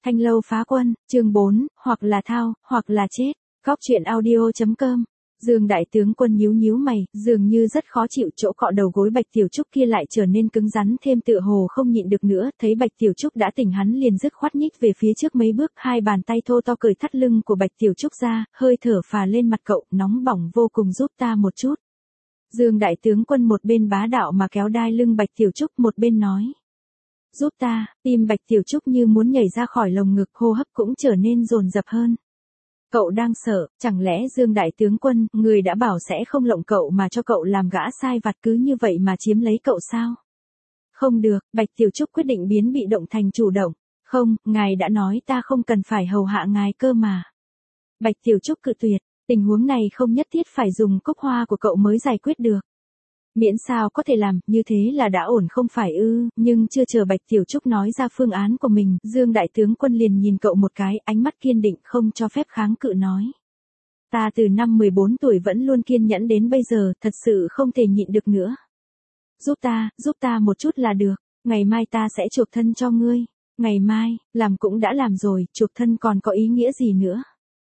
Thanh lâu phá quân, chương 4, hoặc là thao, hoặc là chết. Góc truyện audio.com. Dương đại tướng quân nhíu nhíu mày, dường như rất khó chịu, chỗ cọ đầu gối Bạch Tiểu Trúc kia lại trở nên cứng rắn thêm, tựa hồ không nhịn được nữa, thấy Bạch Tiểu Trúc đã tỉnh hắn liền dứt khoát nhích về phía trước mấy bước, hai bàn tay thô to cởi thắt lưng của Bạch Tiểu Trúc ra, hơi thở phà lên mặt cậu, nóng bỏng vô cùng, giúp ta một chút. Dương đại tướng quân một bên bá đạo mà kéo đai lưng Bạch Tiểu Trúc, một bên nói. Giúp ta, tim Bạch Tiểu Trúc như muốn nhảy ra khỏi lồng ngực, hô hấp cũng trở nên dồn dập hơn. Cậu đang sợ, chẳng lẽ Dương đại tướng quân, người đã bảo sẽ không lộng cậu mà cho cậu làm gã sai vặt cứ như vậy mà chiếm lấy cậu sao? Không được, Bạch Tiểu Trúc quyết định biến bị động thành chủ động. Không, ngài đã nói ta không cần phải hầu hạ ngài cơ mà. Bạch Tiểu Trúc cự tuyệt, tình huống này không nhất thiết phải dùng cúc hoa của cậu mới giải quyết được. Miễn sao có thể làm, như thế là đã ổn không phải ư, nhưng chưa chờ Bạch Tiểu Trúc nói ra phương án của mình, Dương đại tướng quân liền nhìn cậu một cái, ánh mắt kiên định không cho phép kháng cự nói. Ta từ năm 14 tuổi vẫn luôn kiên nhẫn đến bây giờ, thật sự không thể nhịn được nữa. Giúp ta một chút là được, ngày mai ta sẽ chuộc thân cho ngươi. Ngày mai, làm cũng đã làm rồi, chuộc thân còn có ý nghĩa gì nữa.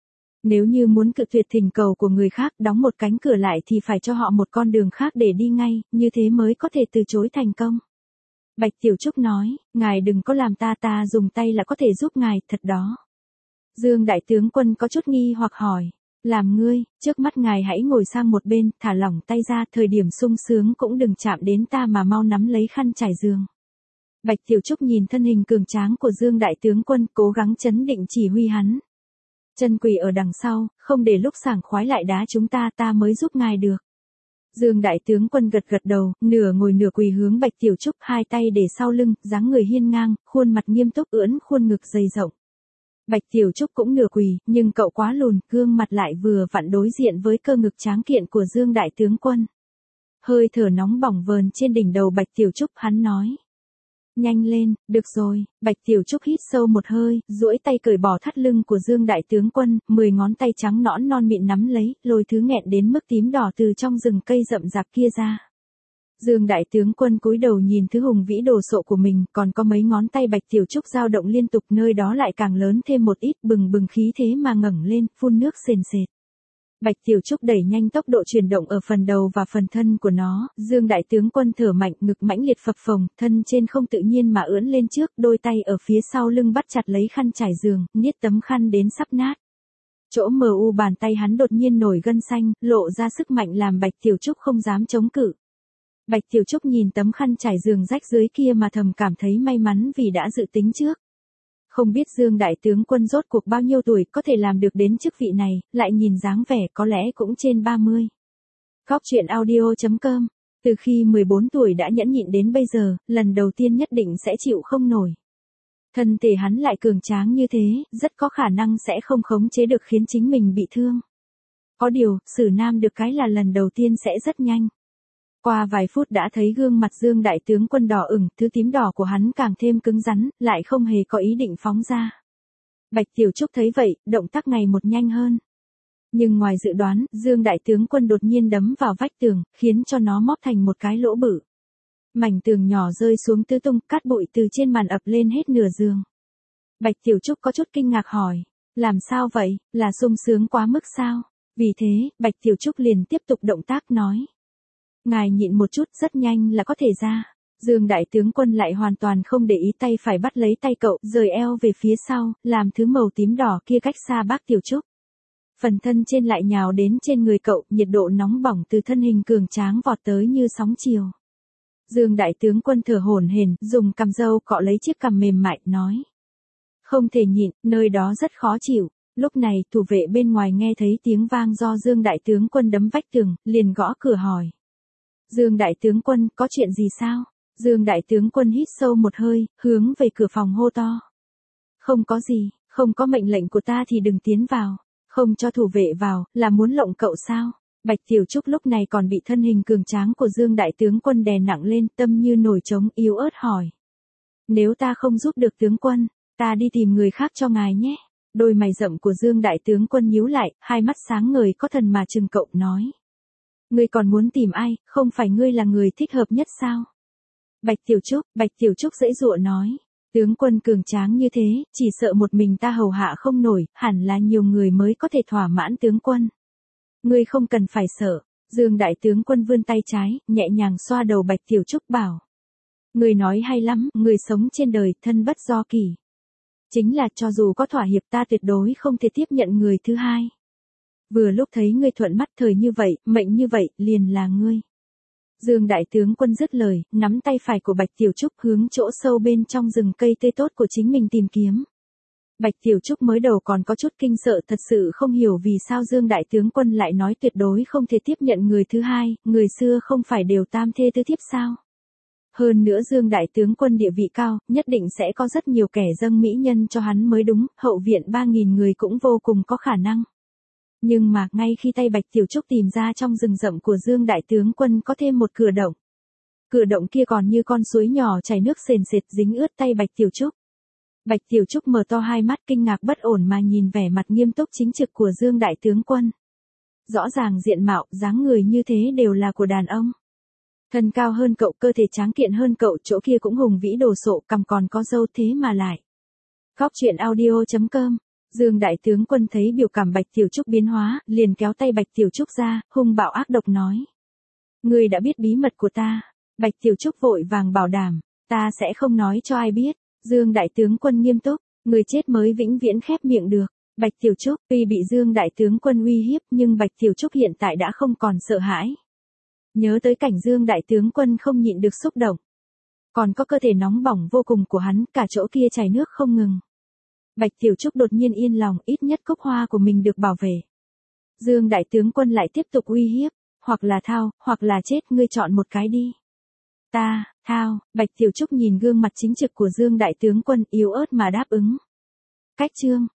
Nếu như muốn cự tuyệt thỉnh cầu của người khác, đóng một cánh cửa lại thì phải cho họ một con đường khác để đi ngay, như thế mới có thể từ chối thành công. Bạch Tiểu Trúc nói, ngài đừng có làm ta dùng tay là có thể giúp ngài, thật đó. Dương đại tướng quân có chút nghi hoặc hỏi, làm ngươi, trước mắt ngài hãy ngồi sang một bên, thả lỏng tay ra, thời điểm sung sướng cũng đừng chạm đến ta mà mau nắm lấy khăn trải giường. Bạch Tiểu Trúc nhìn thân hình cường tráng của Dương đại tướng quân, cố gắng chấn định chỉ huy hắn. Chân quỳ ở đằng sau, không để lúc sảng khoái lại đá chúng ta mới giúp ngài được. Dương đại tướng quân gật gật đầu, nửa ngồi nửa quỳ hướng Bạch Tiểu Trúc, hai tay để sau lưng, dáng người hiên ngang, khuôn mặt nghiêm túc, ưỡn khuôn ngực dày rộng. Bạch Tiểu Trúc cũng nửa quỳ, nhưng cậu quá lùn, gương mặt lại vừa vặn đối diện với cơ ngực tráng kiện của Dương đại tướng quân. Hơi thở nóng bỏng vờn trên đỉnh đầu Bạch Tiểu Trúc, hắn nói. Nhanh lên, được rồi, Bạch Tiểu Trúc hít sâu một hơi, duỗi tay cởi bỏ thắt lưng của Dương đại tướng quân, 10 ngón tay trắng nõn non mịn nắm lấy, lôi thứ nghẹn đến mức tím đỏ từ trong rừng cây rậm rạp kia ra. Dương đại tướng quân cúi đầu nhìn thứ hùng vĩ đồ sộ của mình, còn có mấy ngón tay Bạch Tiểu Trúc dao động liên tục, nơi đó lại càng lớn thêm một ít, bừng bừng khí thế mà ngẩng lên, phun nước sền sệt. Bạch Tiểu Trúc đẩy nhanh tốc độ chuyển động ở phần đầu và phần thân của nó, Dương đại tướng quân thở mạnh, ngực mãnh liệt phập phồng, thân trên không tự nhiên mà ưỡn lên trước, đôi tay ở phía sau lưng bắt chặt lấy khăn trải giường, niết tấm khăn đến sắp nát. Chỗ mờ u bàn tay hắn đột nhiên nổi gân xanh, lộ ra sức mạnh làm Bạch Tiểu Trúc không dám chống cự. Bạch Tiểu Trúc nhìn tấm khăn trải giường rách dưới kia mà thầm cảm thấy may mắn vì đã dự tính trước. Không biết Dương đại tướng quân rốt cuộc bao nhiêu tuổi có thể làm được đến chức vị này, lại nhìn dáng vẻ có lẽ cũng trên 30. Góc truyện audio.com. Từ khi 14 tuổi đã nhẫn nhịn đến bây giờ, lần đầu tiên nhất định sẽ chịu không nổi. Thân thể hắn lại cường tráng như thế, rất có khả năng sẽ không khống chế được khiến chính mình bị thương. Có điều, xử nam được cái là lần đầu tiên sẽ rất nhanh. Qua vài phút đã thấy gương mặt Dương đại tướng quân đỏ ửng, thứ tím đỏ của hắn càng thêm cứng rắn, lại không hề có ý định phóng ra. Bạch Tiểu Trúc thấy vậy, động tác ngày một nhanh hơn. Nhưng ngoài dự đoán, Dương đại tướng quân đột nhiên đấm vào vách tường, khiến cho nó móp thành một cái lỗ bự. Mảnh tường nhỏ rơi xuống tứ tung, cát bụi từ trên màn ập lên hết nửa giường. Bạch Tiểu Trúc có chút kinh ngạc hỏi, làm sao vậy, là sung sướng quá mức sao? Vì thế, Bạch Tiểu Trúc liền tiếp tục động tác nói. Ngài nhịn một chút, rất nhanh là có thể ra. Dương đại tướng quân lại hoàn toàn không để ý, tay phải bắt lấy tay cậu, rời eo về phía sau, làm thứ màu tím đỏ kia cách xa bác Tiểu Trúc. Phần thân trên lại nhào đến trên người cậu, nhiệt độ nóng bỏng từ thân hình cường tráng vọt tới như sóng chiều. Dương đại tướng quân thở hổn hển, dùng cằm râu cọ lấy chiếc cằm mềm mại, nói. Không thể nhịn, nơi đó rất khó chịu. Lúc này, thủ vệ bên ngoài nghe thấy tiếng vang do Dương đại tướng quân đấm vách tường, liền gõ cửa hỏi. Dương đại tướng quân, có chuyện gì sao? Dương đại tướng quân hít sâu một hơi, hướng về cửa phòng hô to. Không có gì, không có mệnh lệnh của ta thì đừng tiến vào. Không cho thủ vệ vào, là muốn lộng cậu sao? Bạch Tiểu Trúc lúc này còn bị thân hình cường tráng của Dương đại tướng quân đè nặng lên, tâm như nổi trống, yếu ớt hỏi. Nếu ta không giúp được tướng quân, ta đi tìm người khác cho ngài nhé. Đôi mày rậm của Dương đại tướng quân nhíu lại, hai mắt sáng ngời có thần mà trừng cậu nói. Ngươi còn muốn tìm ai, không phải ngươi là người thích hợp nhất sao? Bạch Tiểu Trúc dãy dụa nói. Tướng quân cường tráng như thế, chỉ sợ một mình ta hầu hạ không nổi, hẳn là nhiều người mới có thể thỏa mãn tướng quân. Ngươi không cần phải sợ. Dương đại tướng quân vươn tay trái, nhẹ nhàng xoa đầu Bạch Tiểu Trúc bảo. Ngươi nói hay lắm, người sống trên đời thân bất do kỳ. Chính là cho dù có thỏa hiệp ta tuyệt đối không thể tiếp nhận người thứ hai. Vừa lúc thấy ngươi thuận mắt thời như vậy, mệnh như vậy, liền là ngươi. Dương đại tướng quân dứt lời, nắm tay phải của Bạch Tiểu Trúc hướng chỗ sâu bên trong rừng cây tươi tốt của chính mình tìm kiếm. Bạch Tiểu Trúc mới đầu còn có chút kinh sợ, thật sự không hiểu vì sao Dương đại tướng quân lại nói tuyệt đối không thể tiếp nhận người thứ hai, người xưa không phải đều tam thê tứ thiếp sao? Hơn nữa Dương đại tướng quân địa vị cao, nhất định sẽ có rất nhiều kẻ dâng mỹ nhân cho hắn mới đúng, hậu viện 3.000 người cũng vô cùng có khả năng. Nhưng mà, ngay khi tay Bạch Tiểu Trúc tìm ra trong rừng rậm của Dương đại tướng quân có thêm một cửa động. Cửa động kia còn như con suối nhỏ chảy nước sền sệt dính ướt tay Bạch Tiểu Trúc. Bạch Tiểu Trúc mở to hai mắt kinh ngạc bất ổn mà nhìn vẻ mặt nghiêm túc chính trực của Dương đại tướng quân. Rõ ràng diện mạo, dáng người như thế đều là của đàn ông. Thân cao hơn cậu, cơ thể tráng kiện hơn cậu, chỗ kia cũng hùng vĩ đồ sộ, cằm còn có râu thế mà lại. Góc truyện audio.com. Dương đại tướng quân thấy biểu cảm Bạch Tiểu Trúc biến hóa, liền kéo tay Bạch Tiểu Trúc ra, hung bạo ác độc nói. Ngươi đã biết bí mật của ta. Bạch Tiểu Trúc vội vàng bảo đảm, ta sẽ không nói cho ai biết. Dương đại tướng quân nghiêm túc, người chết mới vĩnh viễn khép miệng được. Bạch Tiểu Trúc, tuy bị Dương đại tướng quân uy hiếp nhưng Bạch Tiểu Trúc hiện tại đã không còn sợ hãi. Nhớ tới cảnh Dương đại tướng quân không nhịn được xúc động. Còn có cơ thể nóng bỏng vô cùng của hắn, cả chỗ kia chảy nước không ngừng. Bạch Tiểu Trúc đột nhiên yên lòng, ít nhất cúc hoa của mình được bảo vệ. Dương đại tướng quân lại tiếp tục uy hiếp, hoặc là thao, hoặc là chết, ngươi chọn một cái đi. Ta, thao. Bạch Tiểu Trúc nhìn gương mặt chính trực của Dương đại tướng quân, yếu ớt mà đáp ứng. Cách chương.